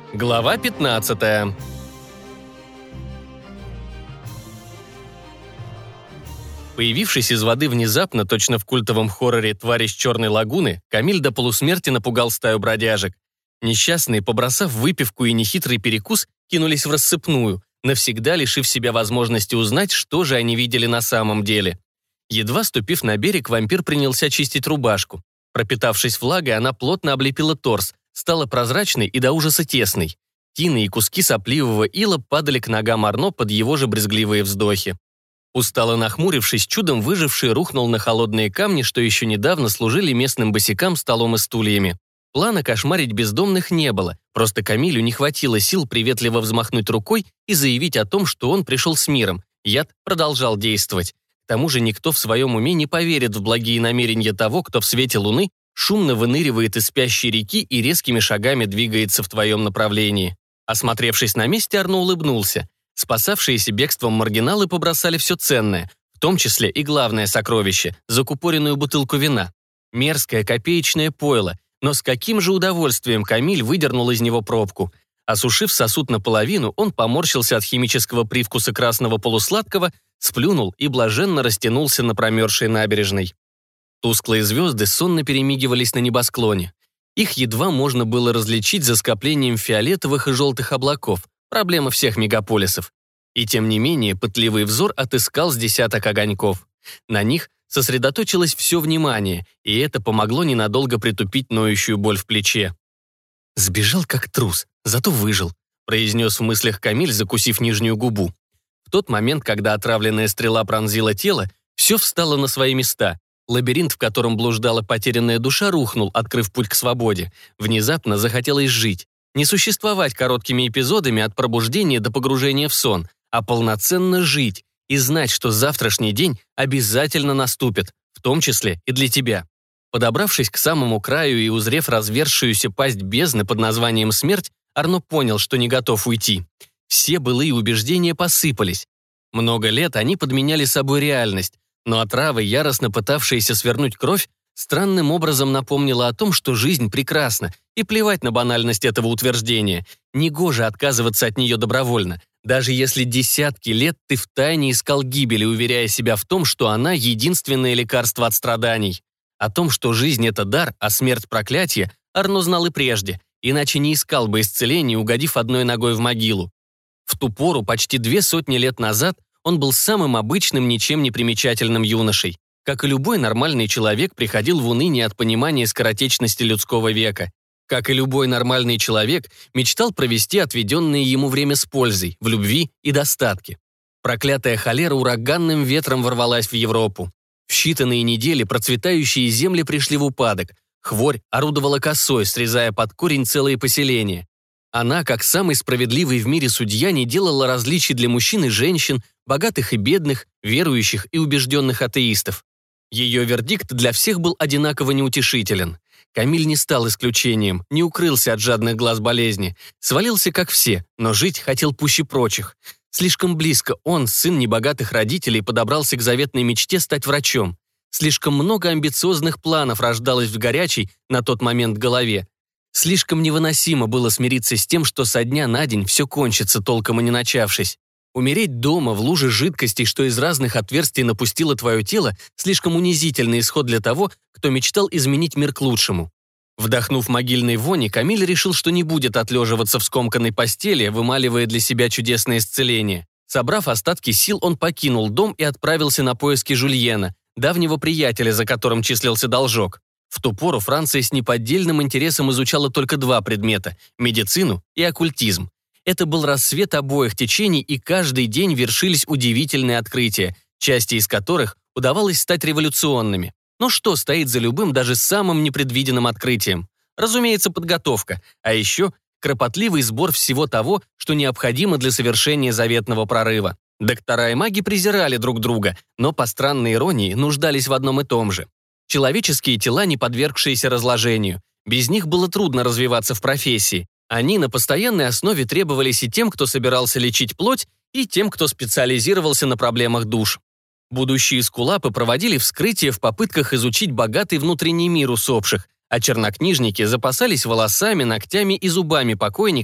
Глава 15. Появившись из воды внезапно, точно в культовом хорроре «Твари с черной лагуны», Камиль до полусмерти напугал стаю бродяжек. Несчастные, побросав выпивку и нехитрый перекус, кинулись в рассыпную, навсегда лишив себя возможности узнать, что же они видели на самом деле. Едва ступив на берег, вампир принялся чистить рубашку. Пропитавшись влагой, она плотно облепила торс, стала прозрачной и до ужаса тесной. Тины и куски сопливого ила падали к ногам Арно под его же брезгливые вздохи. Устало нахмурившись, чудом выживший рухнул на холодные камни, что еще недавно служили местным босякам столом и стульями. Плана кошмарить бездомных не было, просто Камилю не хватило сил приветливо взмахнуть рукой и заявить о том, что он пришел с миром. Яд продолжал действовать. К тому же никто в своем уме не поверит в благие намерения того, кто в свете луны шумно выныривает из спящей реки и резкими шагами двигается в твоем направлении. Осмотревшись на месте, Арно улыбнулся. Спасавшиеся бегством маргиналы побросали все ценное, в том числе и главное сокровище – закупоренную бутылку вина. Мерзкое копеечное пойло, но с каким же удовольствием Камиль выдернул из него пробку. Осушив сосуд наполовину, он поморщился от химического привкуса красного полусладкого, сплюнул и блаженно растянулся на промерзшей набережной. Тусклые звезды сонно перемигивались на небосклоне. Их едва можно было различить за скоплением фиолетовых и желтых облаков. Проблема всех мегаполисов. И тем не менее пытливый взор отыскал с десяток огоньков. На них сосредоточилось все внимание, и это помогло ненадолго притупить ноющую боль в плече. «Сбежал как трус, зато выжил», произнес в мыслях Камиль, закусив нижнюю губу. В тот момент, когда отравленная стрела пронзила тело, все встало на свои места. Лабиринт, в котором блуждала потерянная душа, рухнул, открыв путь к свободе. Внезапно захотелось жить. Не существовать короткими эпизодами от пробуждения до погружения в сон, а полноценно жить и знать, что завтрашний день обязательно наступит, в том числе и для тебя. Подобравшись к самому краю и узрев разверзшуюся пасть бездны под названием «Смерть», Арно понял, что не готов уйти. Все былые убеждения посыпались. Много лет они подменяли собой реальность, но отрава, яростно пытавшаяся свернуть кровь, странным образом напомнила о том, что жизнь прекрасна, и плевать на банальность этого утверждения. Негоже отказываться от нее добровольно, даже если десятки лет ты втайне искал гибели, уверяя себя в том, что она единственное лекарство от страданий. О том, что жизнь — это дар, а смерть — проклятие, Арно знал и прежде, иначе не искал бы исцеления, угодив одной ногой в могилу. В ту пору, почти 200 лет назад, он был самым обычным, ничем не примечательным юношей. Как и любой нормальный человек, приходил в уныние от понимания скоротечности людского века. Как и любой нормальный человек, мечтал провести отведенное ему время с пользой, в любви и достатке. Проклятая холера ураганным ветром ворвалась в Европу. В считанные недели процветающие земли пришли в упадок. Хворь орудовала косой, срезая под корень целые поселения. Она, как самый справедливый в мире судья, не делала различий для мужчин и женщин, богатых и бедных, верующих и убежденных атеистов. Ее вердикт для всех был одинаково неутешителен. Камиль не стал исключением, не укрылся от жадных глаз болезни, свалился как все, но жить хотел пуще прочих. Слишком близко он, сын небогатых родителей, подобрался к заветной мечте стать врачом. Слишком много амбициозных планов рождалось в горячей на тот момент голове. Слишком невыносимо было смириться с тем, что со дня на день все кончится, толком и не начавшись. Умереть дома в луже жидкостей, что из разных отверстий напустило твое тело, слишком унизительный исход для того, кто мечтал изменить мир к лучшему. Вдохнув могильной вони, Камиль решил, что не будет отлеживаться в скомканной постели, вымаливая для себя чудесное исцеление. Собрав остатки сил, он покинул дом и отправился на поиски Жюльена, давнего приятеля, за которым числился должок. В ту пору Франция с неподдельным интересом изучала только два предмета – медицину и оккультизм. Это был рассвет обоих течений, и каждый день вершились удивительные открытия, части из которых удавалось стать революционными. Но что стоит за любым, даже самым непредвиденным открытием? Разумеется, подготовка, а еще кропотливый сбор всего того, что необходимо для совершения заветного прорыва. Доктора и маги презирали друг друга, но по странной иронии нуждались в одном и том же. Человеческие тела, не подвергшиеся разложению. Без них было трудно развиваться в профессии. Они на постоянной основе требовались и тем, кто собирался лечить плоть, и тем, кто специализировался на проблемах душ. Будущие эскулапы проводили вскрытия в попытках изучить богатый внутренний мир усопших, а чернокнижники запасались волосами, ногтями и зубами покойников,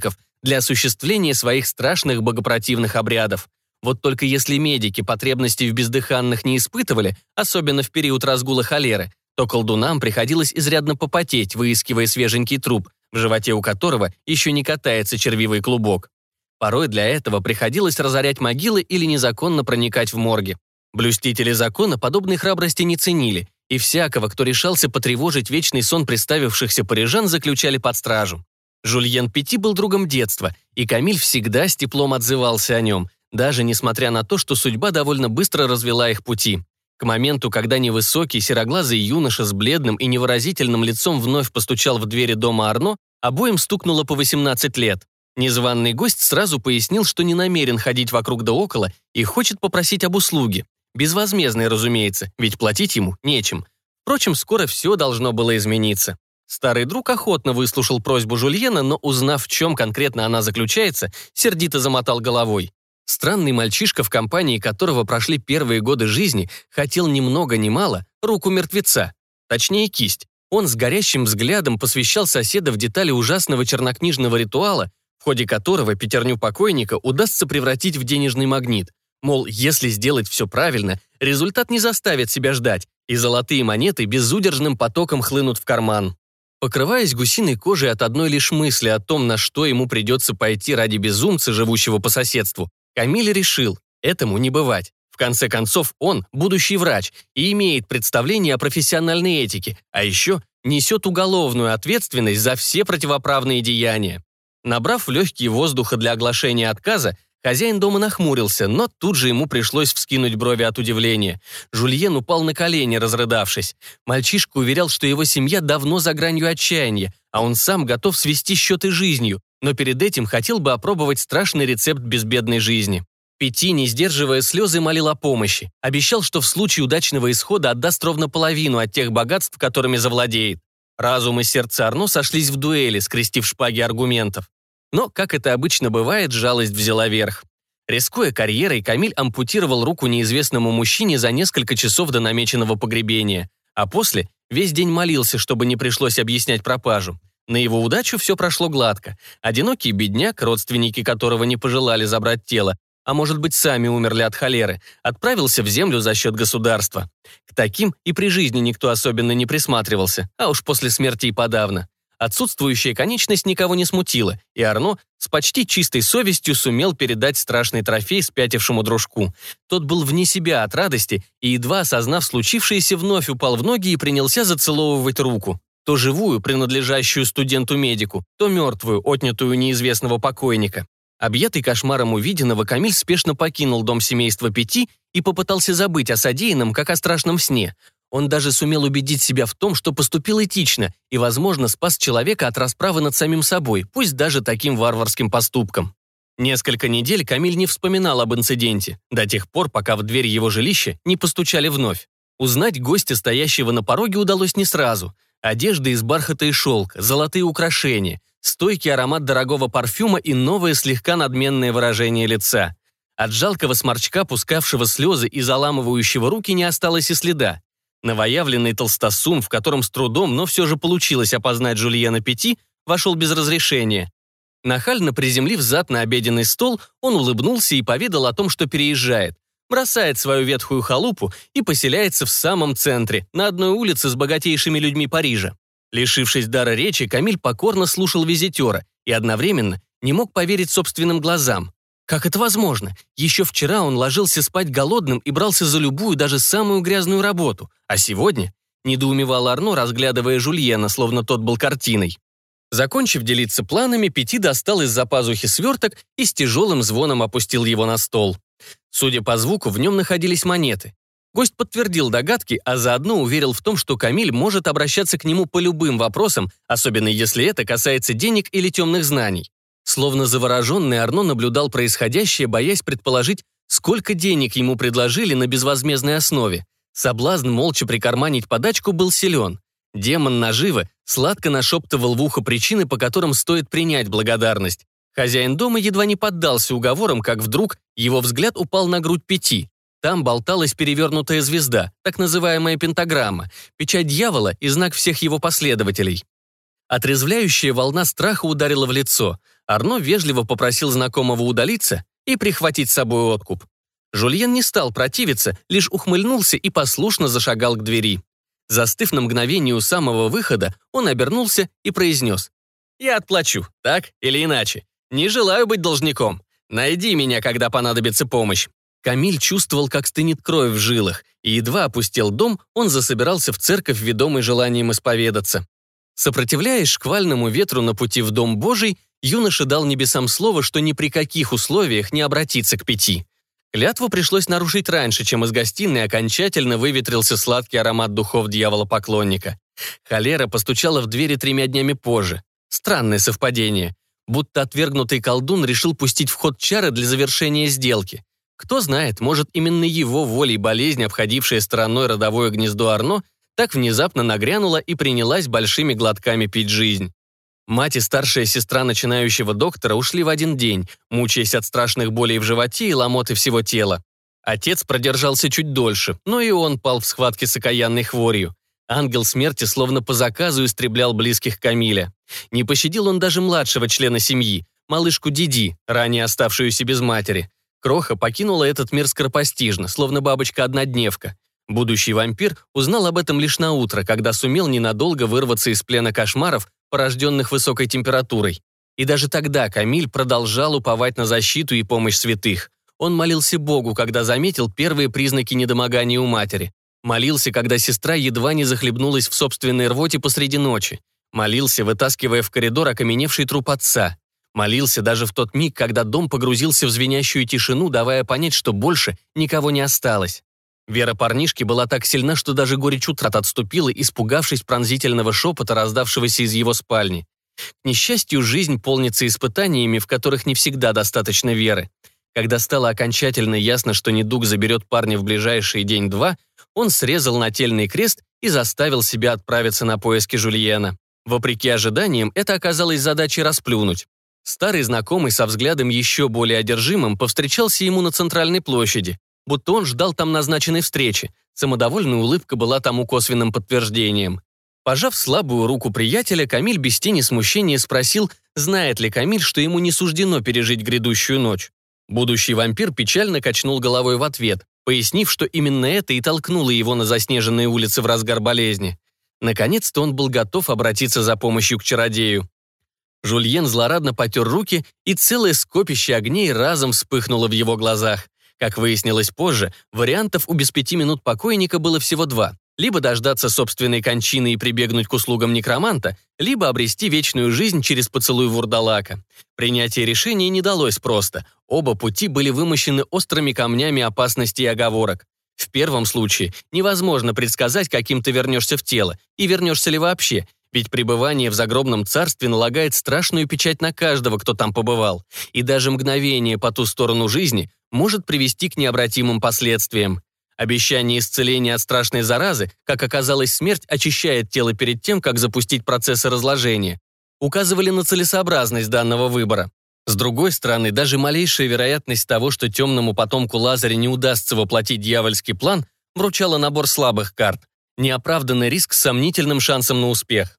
для осуществления своих страшных богопротивных обрядов. Вот только если медики потребностей в бездыханных не испытывали, особенно в период разгула холеры, то колдунам приходилось изрядно попотеть, выискивая свеженький труп, в животе у которого еще не катается червивый клубок. Порой для этого приходилось разорять могилы или незаконно проникать в морги. Блюстители закона подобной храбрости не ценили, и всякого, кто решался потревожить вечный сон представившихся парижан, заключали под стражу. Жульен Пети был другом детства, и Камиль всегда с теплом отзывался о нем, даже несмотря на то, что судьба довольно быстро развела их пути. К моменту, когда невысокий, сероглазый юноша с бледным и невыразительным лицом вновь постучал в двери дома Арно, обоим стукнуло по 18 лет. Незваный гость сразу пояснил, что не намерен ходить вокруг да около и хочет попросить об услуге. Безвозмездной, разумеется, ведь платить ему нечем. Впрочем, скоро все должно было измениться. Старый друг охотно выслушал просьбу Жульена, но, узнав, в чем конкретно она заключается, сердито замотал головой. Странный мальчишка, в компании которого прошли первые годы жизни, хотел ни много ни мало руку мертвеца, точнее кисть. Он с горящим взглядом посвящал соседа в детали ужасного чернокнижного ритуала, в ходе которого пятерню покойника удастся превратить в денежный магнит. Мол, если сделать все правильно, результат не заставит себя ждать, и золотые монеты безудержным потоком хлынут в карман. Покрываясь гусиной кожей от одной лишь мысли о том, на что ему придется пойти ради безумца, живущего по соседству, Камиль решил, этому не бывать. В конце концов, он будущий врач и имеет представление о профессиональной этике, а еще несет уголовную ответственность за все противоправные деяния. Набрав в легкие воздуха для оглашения отказа, хозяин дома нахмурился, но тут же ему пришлось вскинуть брови от удивления. Жульен упал на колени, разрыдавшись. Мальчишка уверял, что его семья давно за гранью отчаяния, а он сам готов свести счеты жизнью, но перед этим хотел бы опробовать страшный рецепт безбедной жизни. Пети, не сдерживая слезы, молил о помощи. Обещал, что в случае удачного исхода отдаст ровно половину от тех богатств, которыми завладеет. Разум и сердце Арно сошлись в дуэли, скрестив шпаги аргументов. Но, как это обычно бывает, жалость взяла верх. Рискуя карьерой, Камиль ампутировал руку неизвестному мужчине за несколько часов до намеченного погребения, а после весь день молился, чтобы не пришлось объяснять пропажу. На его удачу все прошло гладко. Одинокий бедняк, родственники которого не пожелали забрать тело, а может быть, сами умерли от холеры, отправился в землю за счет государства. К таким и при жизни никто особенно не присматривался, а уж после смерти и подавно. Отсутствующая конечность никого не смутила, и Арно с почти чистой совестью сумел передать страшный трофей спятившему дружку. Тот был вне себя от радости и, едва осознав случившееся, вновь упал в ноги и принялся зацеловывать руку. То живую, принадлежащую студенту-медику, то мертвую, отнятую у неизвестного покойника. Объятый кошмаром увиденного, Камиль спешно покинул дом семейства Пети и попытался забыть о содеянном, как о страшном сне. Он даже сумел убедить себя в том, что поступил этично и, возможно, спас человека от расправы над самим собой, пусть даже таким варварским поступком. Несколько недель Камиль не вспоминал об инциденте, до тех пор, пока в дверь его жилища не постучали вновь. Узнать гостя, стоящего на пороге, удалось не сразу. Одежда из бархата и шелка, золотые украшения, стойкий аромат дорогого парфюма и новое слегка надменное выражение лица. От жалкого сморчка, пускавшего слезы и заламывающего руки, не осталось и следа. Новоявленный толстосум, в котором с трудом, но все же получилось опознать Жульена Пети, вошел без разрешения. Нахально приземлив зад на обеденный стол, он улыбнулся и поведал о том, что переезжает. Бросает свою ветхую халупу и поселяется в самом центре, на одной улице с богатейшими людьми Парижа. Лишившись дара речи, Камиль покорно слушал визитера и одновременно не мог поверить собственным глазам. Как это возможно? Еще вчера он ложился спать голодным и брался за любую, даже самую грязную работу. А сегодня недоумевал Арно, разглядывая Жульена, словно тот был картиной. Закончив делиться планами, Пети достал из-за пазухи сверток и с тяжелым звоном опустил его на стол. Судя по звуку, в нем находились монеты. Гость подтвердил догадки, а заодно уверил в том, что Камиль может обращаться к нему по любым вопросам, особенно если это касается денег или темных знаний. Словно завороженный, Арно наблюдал происходящее, боясь предположить, сколько денег ему предложили на безвозмездной основе. Соблазн молча прикарманить подачку был силен. Демон наживы сладко нашептывал в ухо причины, по которым стоит принять благодарность. Хозяин дома едва не поддался уговорам, как вдруг его взгляд упал на грудь Пети. Там болталась перевернутая звезда, так называемая пентаграмма, печать дьявола и знак всех его последователей. Отрезвляющая волна страха ударила в лицо. Арно вежливо попросил знакомого удалиться и прихватить с собой откуп. Жульен не стал противиться, лишь ухмыльнулся и послушно зашагал к двери. Застыв на мгновение у самого выхода, он обернулся и произнес: «Я отплачу, так или иначе. Не желаю быть должником. Найди меня, когда понадобится помощь». Камиль чувствовал, как стынет кровь в жилах, и едва опустел дом, он засобирался в церковь, ведомый желанием исповедаться. Сопротивляясь шквальному ветру на пути в Дом Божий, юноша дал небесам слово, что ни при каких условиях не обратится к Пяти. Клятву пришлось нарушить раньше, чем из гостиной окончательно выветрился сладкий аромат духов дьявола-поклонника. Холера постучала в двери 3 днями позже. Странное совпадение. Будто отвергнутый колдун решил пустить в ход чары для завершения сделки. Кто знает, может, именно его волей болезнь, обходившая стороной родовое гнездо Арно, так внезапно нагрянула и принялась большими глотками пить жизнь. Мать и старшая сестра начинающего доктора ушли в один день, мучаясь от страшных болей в животе и ломоты всего тела. Отец продержался чуть дольше, но и он пал в схватке с окаянной хворью. Ангел смерти словно по заказу истреблял близких Камиля. Не пощадил он даже младшего члена семьи, малышку Диди, ранее оставшуюся без матери. Кроха покинула этот мир скоропостижно, словно бабочка-однодневка. Будущий вампир узнал об этом лишь на утро, когда сумел ненадолго вырваться из плена кошмаров, порожденных высокой температурой. И даже тогда Камиль продолжал уповать на защиту и помощь святых. Он молился Богу, когда заметил первые признаки недомогания у матери. Молился, когда сестра едва не захлебнулась в собственной рвоте посреди ночи. Молился, вытаскивая в коридор окаменевший труп отца. Молился даже в тот миг, когда дом погрузился в звенящую тишину, давая понять, что больше никого не осталось. Вера парнишки была так сильна, что даже горечь утрат отступила, испугавшись пронзительного шепота, раздавшегося из его спальни. К несчастью, жизнь полнится испытаниями, в которых не всегда достаточно веры. Когда стало окончательно ясно, что недуг заберет парня в ближайший день-два, он срезал нательный крест и заставил себя отправиться на поиски Жульена. Вопреки ожиданиям, это оказалось задачей расплюнуть. Старый знакомый со взглядом еще более одержимым повстречался ему на центральной площади, будто он ждал там назначенной встречи. Самодовольная улыбка была тому косвенным подтверждением. Пожав слабую руку приятеля, Камиль без тени смущения спросил, знает ли Камиль, что ему не суждено пережить грядущую ночь. Будущий вампир печально качнул головой в ответ, пояснив, что именно это и толкнуло его на заснеженные улицы в разгар болезни. Наконец-то он был готов обратиться за помощью к чародею. Жульен злорадно потер руки, и целое скопище огней разом вспыхнуло в его глазах. Как выяснилось позже, вариантов у без 5 минут покойника было всего 2. Либо дождаться собственной кончины и прибегнуть к услугам некроманта, либо обрести вечную жизнь через поцелуй вурдалака. Принятие решения не далось просто. Оба пути были вымощены острыми камнями опасностей и оговорок. В первом случае невозможно предсказать, каким ты вернешься в тело, и вернешься ли вообще, ведь пребывание в загробном царстве налагает страшную печать на каждого, кто там побывал, и даже мгновение по ту сторону жизни может привести к необратимым последствиям. Обещание исцеления от страшной заразы, как оказалось, смерть очищает тело перед тем, как запустить процессы разложения, указывали на целесообразность данного выбора. С другой стороны, даже малейшая вероятность того, что темному потомку Лазаря не удастся воплотить дьявольский план, вручала набор слабых карт, неоправданный риск с сомнительным шансом на успех.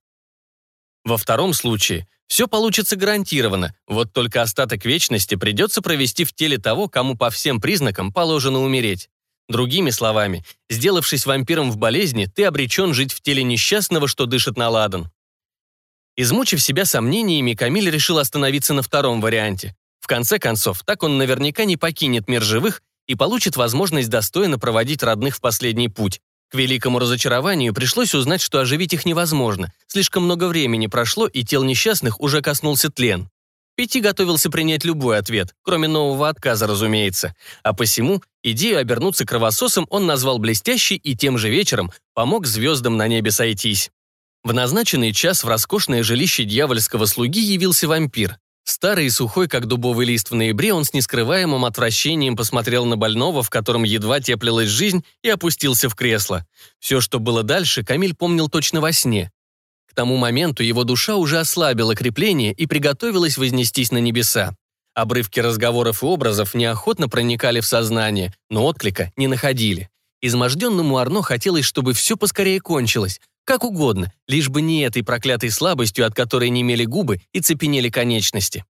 Во втором случае все получится гарантированно, вот только остаток вечности придется провести в теле того, кому по всем признакам положено умереть. Другими словами, сделавшись вампиром в болезни, ты обречен жить в теле несчастного, что дышит на ладан. Измучив себя сомнениями, Камиль решил остановиться на втором варианте. В конце концов, так он наверняка не покинет мир живых и получит возможность достойно проводить родных в последний путь. К великому разочарованию пришлось узнать, что оживить их невозможно. Слишком много времени прошло, и тел несчастных уже коснулся тлен. Пяти готовился принять любой ответ, кроме нового отказа, разумеется. А посему идею обернуться кровососом он назвал блестящей и тем же вечером помог звездам на небе сойтись. В назначенный час в роскошное жилище дьявольского слуги явился вампир. Старый и сухой, как дубовый лист в ноябре, он с нескрываемым отвращением посмотрел на больного, в котором едва теплилась жизнь, и опустился в кресло. Все, что было дальше, Камиль помнил точно во сне. К тому моменту его душа уже ослабила крепление и приготовилась вознестись на небеса. Обрывки разговоров и образов неохотно проникали в сознание, но отклика не находили. Изможденному Арно хотелось, чтобы все поскорее кончилось. Как угодно, лишь бы не этой проклятой слабостью, от которой немели губы и цепенели конечности.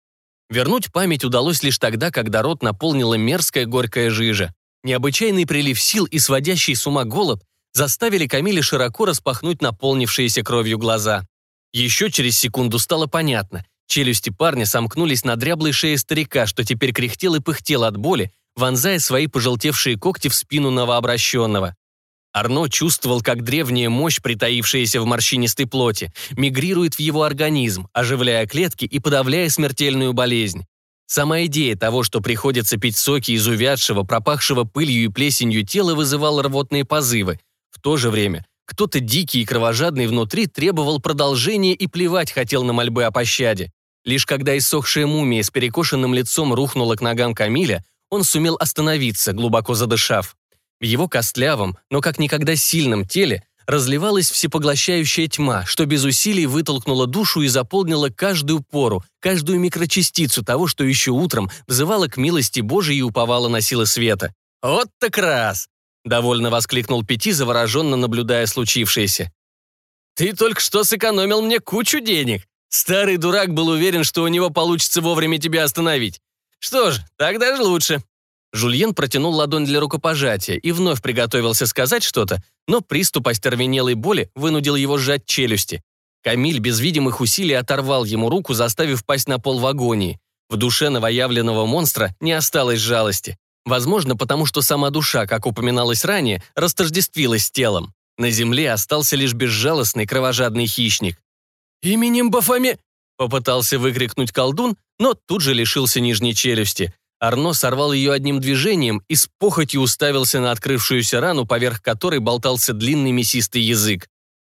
Вернуть память удалось лишь тогда, когда рот наполнила мерзкая горькая жижа. Необычайный прилив сил и сводящий с ума голод заставили Камиля широко распахнуть наполнившиеся кровью глаза. Еще через секунду стало понятно. Челюсти парня сомкнулись на дряблой шее старика, что теперь кряхтел и пыхтел от боли, вонзая свои пожелтевшие когти в спину новообращенного. Арно чувствовал, как древняя мощь, притаившаяся в морщинистой плоти, мигрирует в его организм, оживляя клетки и подавляя смертельную болезнь. Сама идея того, что приходится пить соки из увядшего, пропахшего пылью и плесенью тела, вызывала рвотные позывы. В то же время кто-то дикий и кровожадный внутри требовал продолжения и плевать хотел на мольбы о пощаде. Лишь когда иссохшая мумия с перекошенным лицом рухнула к ногам Камиля, он сумел остановиться, глубоко задышав. В его костлявом, но как никогда сильном теле разливалась всепоглощающая тьма, что без усилий вытолкнула душу и заполнила каждую пору, каждую микрочастицу того, что еще утром взывала к милости Божией и уповала на силы света. «Вот так раз!» — довольно воскликнул Пяти, завороженно наблюдая случившееся. «Ты только что сэкономил мне кучу денег. Старый дурак был уверен, что у него получится вовремя тебя остановить. Что ж, так даже лучше». Жульен протянул ладонь для рукопожатия и вновь приготовился сказать что-то, но приступ остервенелой боли вынудил его сжать челюсти. Камиль без видимых усилий оторвал ему руку, заставив пасть на пол в агонии. В душе новоявленного монстра не осталось жалости. Возможно, потому что сама душа, как упоминалось ранее, растождествилась с телом. На земле остался лишь безжалостный кровожадный хищник. «Именем Бафоме!» — попытался выкрикнуть колдун, но тут же лишился нижней челюсти. Арно сорвал ее одним движением и с похотью уставился на открывшуюся рану, поверх которой болтался длинный мясистый язык.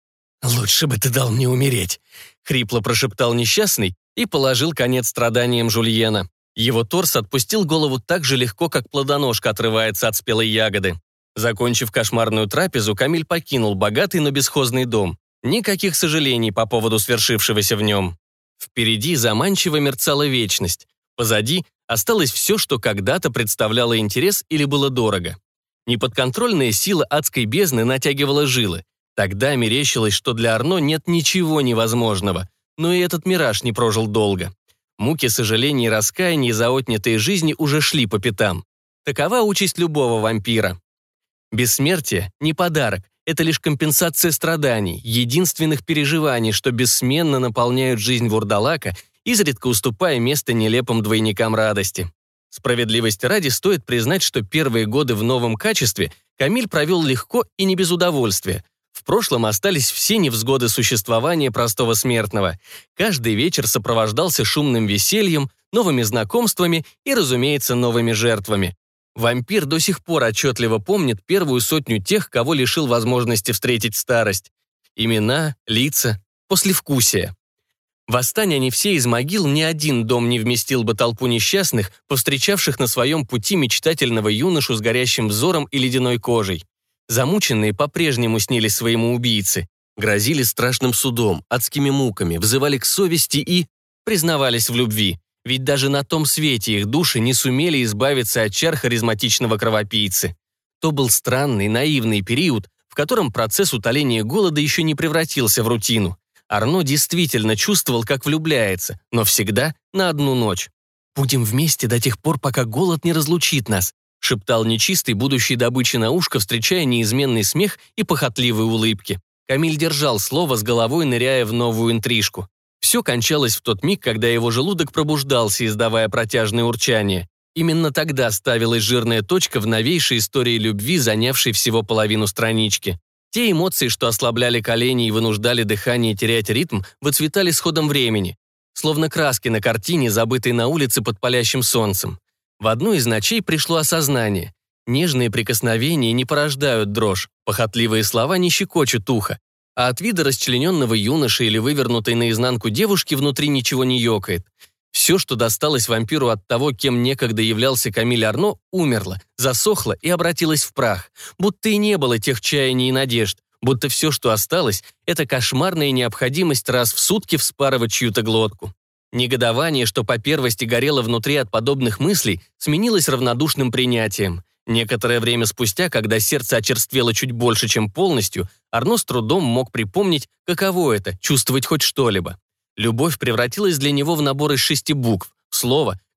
«Лучше бы ты дал мне умереть», — хрипло прошептал несчастный и положил конец страданиям Жульена. Его торс отпустил голову так же легко, как плодоножка отрывается от спелой ягоды. Закончив кошмарную трапезу, Камиль покинул богатый, но бесхозный дом. Никаких сожалений по поводу свершившегося в нем. Впереди заманчиво мерцала вечность. Позади осталось все, что когда-то представляло интерес или было дорого. Неподконтрольная сила адской бездны натягивала жилы. Тогда мерещилось, что для Арно нет ничего невозможного, но и этот мираж не прожил долго. Муки сожалений и раскаяний за отнятые жизни уже шли по пятам. Такова участь любого вампира. Бессмертие – не подарок, это лишь компенсация страданий, единственных переживаний, что бессменно наполняют жизнь вурдалака, изредка уступая место нелепым двойникам радости. Справедливости ради стоит признать, что первые годы в новом качестве Камиль провел легко и не без удовольствия. В прошлом остались все невзгоды существования простого смертного. Каждый вечер сопровождался шумным весельем, новыми знакомствами и, разумеется, новыми жертвами. Вампир до сих пор отчетливо помнит первую сотню тех, кого лишил возможности встретить старость. Имена, лица, послевкусие. Восстань они все из могил, ни один дом не вместил бы толпу несчастных, повстречавших на своем пути мечтательного юношу с горящим взором и ледяной кожей. Замученные по-прежнему снились своему убийце, грозили страшным судом, адскими муками, взывали к совести и признавались в любви, ведь даже на том свете их души не сумели избавиться от чар харизматичного кровопийцы. То был странный, наивный период, в котором процесс утоления голода еще не превратился в рутину. Арно действительно чувствовал, как влюбляется, но всегда на одну ночь. «Будем вместе до тех пор, пока голод не разлучит нас», шептал нечистый будущей добычи на ушко, встречая неизменный смех и похотливые улыбки. Камиль держал слово, с головой ныряя в новую интрижку. Все кончалось в тот миг, когда его желудок пробуждался, издавая протяжное урчание. Именно тогда ставилась жирная точка в новейшей истории любви, занявшей всего половину странички. Те эмоции, что ослабляли колени и вынуждали дыхание терять ритм, выцветали с ходом времени, словно краски на картине, забытой на улице под палящим солнцем. В одну из ночей пришло осознание. Нежные прикосновения не порождают дрожь, похотливые слова не щекочут ухо, а от вида расчлененного юноши или вывернутой наизнанку девушки внутри ничего не ёкает. Все, что досталось вампиру от того, кем некогда являлся Камиль Арно, умерло, засохло и обратилось в прах. Будто и не было тех чаяний и надежд, будто все, что осталось, это кошмарная необходимость раз в сутки вспарывать чью-то глотку. Негодование, что по первости горело внутри от подобных мыслей, сменилось равнодушным принятием. Некоторое время спустя, когда сердце очерствело чуть больше, чем полностью, Арно с трудом мог припомнить, каково это — чувствовать хоть что-либо. Любовь превратилась для него в набор из 6 букв, в слово,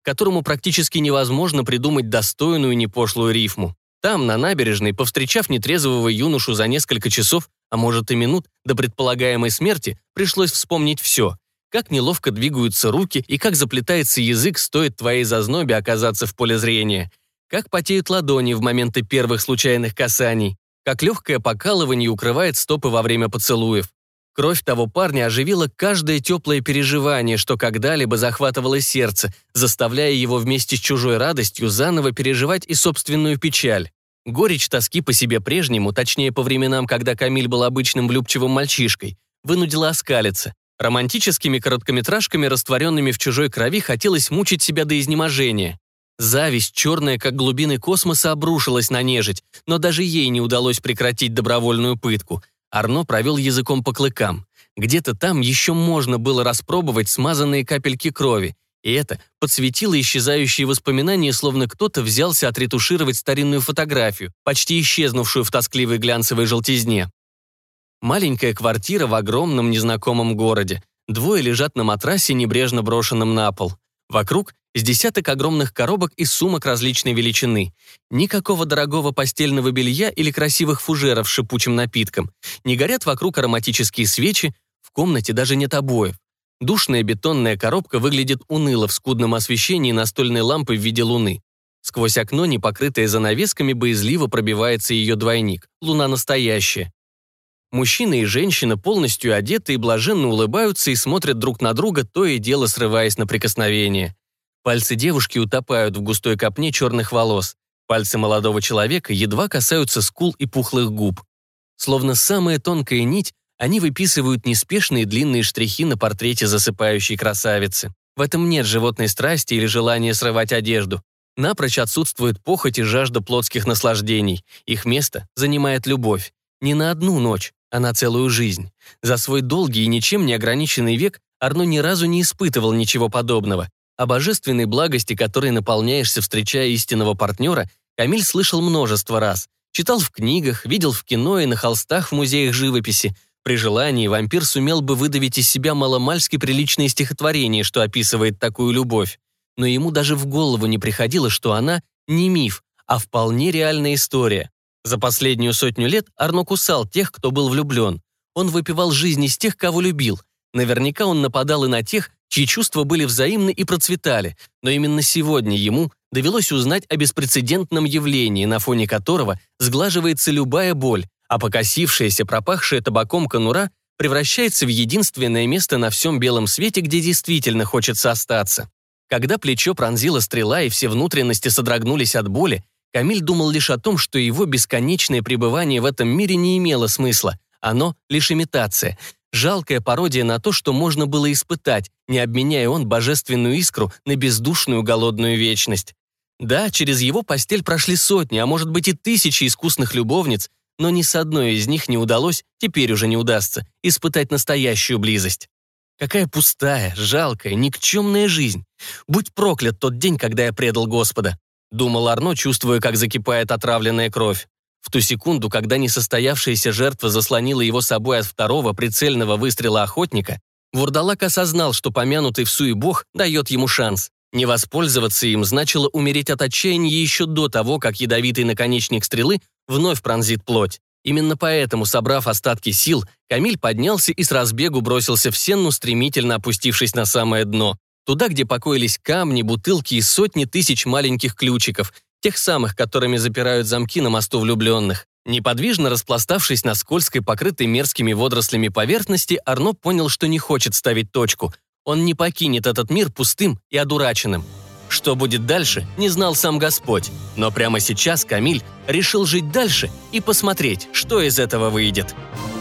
которому практически невозможно придумать достойную непошлую рифму. Там, на набережной, повстречав нетрезвого юношу за несколько часов, а может и минут, до предполагаемой смерти, пришлось вспомнить все. Как неловко двигаются руки и как заплетается язык, стоит твоей зазнобе оказаться в поле зрения. Как потеют ладони в моменты первых случайных касаний. Как легкое покалывание укрывает стопы во время поцелуев. Кровь того парня оживила каждое теплое переживание, что когда-либо захватывало сердце, заставляя его вместе с чужой радостью заново переживать и собственную печаль. Горечь тоски по себе прежнему, точнее по временам, когда Камиль был обычным влюбчивым мальчишкой, вынудила оскалиться. Романтическими короткометражками, растворенными в чужой крови, хотелось мучить себя до изнеможения. Зависть, черная, как глубины космоса, обрушилась на нежить, но даже ей не удалось прекратить добровольную пытку. Арно провел языком по клыкам. Где-то там еще можно было распробовать смазанные капельки крови, и это подсветило исчезающие воспоминания, словно кто-то взялся отретушировать старинную фотографию, почти исчезнувшую в тоскливой глянцевой желтизне. Маленькая квартира в огромном незнакомом городе. Двое лежат на матрасе, небрежно брошенном на пол. Вокруг с десяток огромных коробок и сумок различной величины. Никакого дорогого постельного белья или красивых фужеров с шипучим напитком. Не горят вокруг ароматические свечи, в комнате даже нет обоев. Душная бетонная коробка выглядит уныло в скудном освещении настольной лампы в виде луны. Сквозь окно, не покрытое занавесками, боязливо пробивается ее двойник. Луна настоящая. Мужчина и женщина полностью одеты и блаженно улыбаются и смотрят друг на друга, то и дело срываясь на прикосновение. Пальцы девушки утопают в густой копне черных волос. Пальцы молодого человека едва касаются скул и пухлых губ. Словно самая тонкая нить, они выписывают неспешные длинные штрихи на портрете засыпающей красавицы. В этом нет животной страсти или желания срывать одежду. Напрочь отсутствует похоть и жажда плотских наслаждений. Их место занимает любовь. Не на одну ночь, а на целую жизнь. За свой долгий и ничем не ограниченный век Арно ни разу не испытывал ничего подобного. О божественной благости, которой наполняешься, встречая истинного партнера, Камиль слышал множество раз. Читал в книгах, видел в кино и на холстах в музеях живописи. При желании вампир сумел бы выдавить из себя маломальски приличное стихотворение, что описывает такую любовь. Но ему даже в голову не приходило, что она не миф, а вполне реальная история. За последнюю 100 лет Арно кусал тех, кто был влюблен. Он выпивал жизнь из тех, кого любил. Наверняка он нападал и на тех, чьи чувства были взаимны и процветали. Но именно сегодня ему довелось узнать о беспрецедентном явлении, на фоне которого сглаживается любая боль, а покосившаяся, пропахшая табаком конура превращается в единственное место на всем белом свете, где действительно хочется остаться. Когда плечо пронзила стрела и все внутренности содрогнулись от боли, Камиль думал лишь о том, что его бесконечное пребывание в этом мире не имело смысла. Оно — лишь имитация. Жалкая пародия на то, что можно было испытать, не обменяя он божественную искру на бездушную голодную вечность. Да, через его постель прошли сотни, а может быть и тысячи искусных любовниц, но ни с одной из них не удалось, теперь уже не удастся, испытать настоящую близость. Какая пустая, жалкая, никчемная жизнь. Будь проклят тот день, когда я предал Господа. Думал Арно, чувствуя, как закипает отравленная кровь. В ту секунду, когда несостоявшаяся жертва заслонила его собой от второго прицельного выстрела охотника, Вурдалак осознал, что помянутый в суе бог дает ему шанс. Не воспользоваться им значило умереть от отчаяния еще до того, как ядовитый наконечник стрелы вновь пронзит плоть. Именно поэтому, собрав остатки сил, Камиль поднялся и с разбегу бросился в сенну, стремительно опустившись на самое дно. Туда, где покоились камни, бутылки и сотни тысяч маленьких ключиков, тех самых, которыми запирают замки на мосту влюбленных. Неподвижно распластавшись на скользкой, покрытой мерзкими водорослями поверхности, Арно понял, что не хочет ставить точку. Он не покинет этот мир пустым и одураченным. Что будет дальше, не знал сам Господь. Но прямо сейчас Камиль решил жить дальше и посмотреть, что из этого выйдет.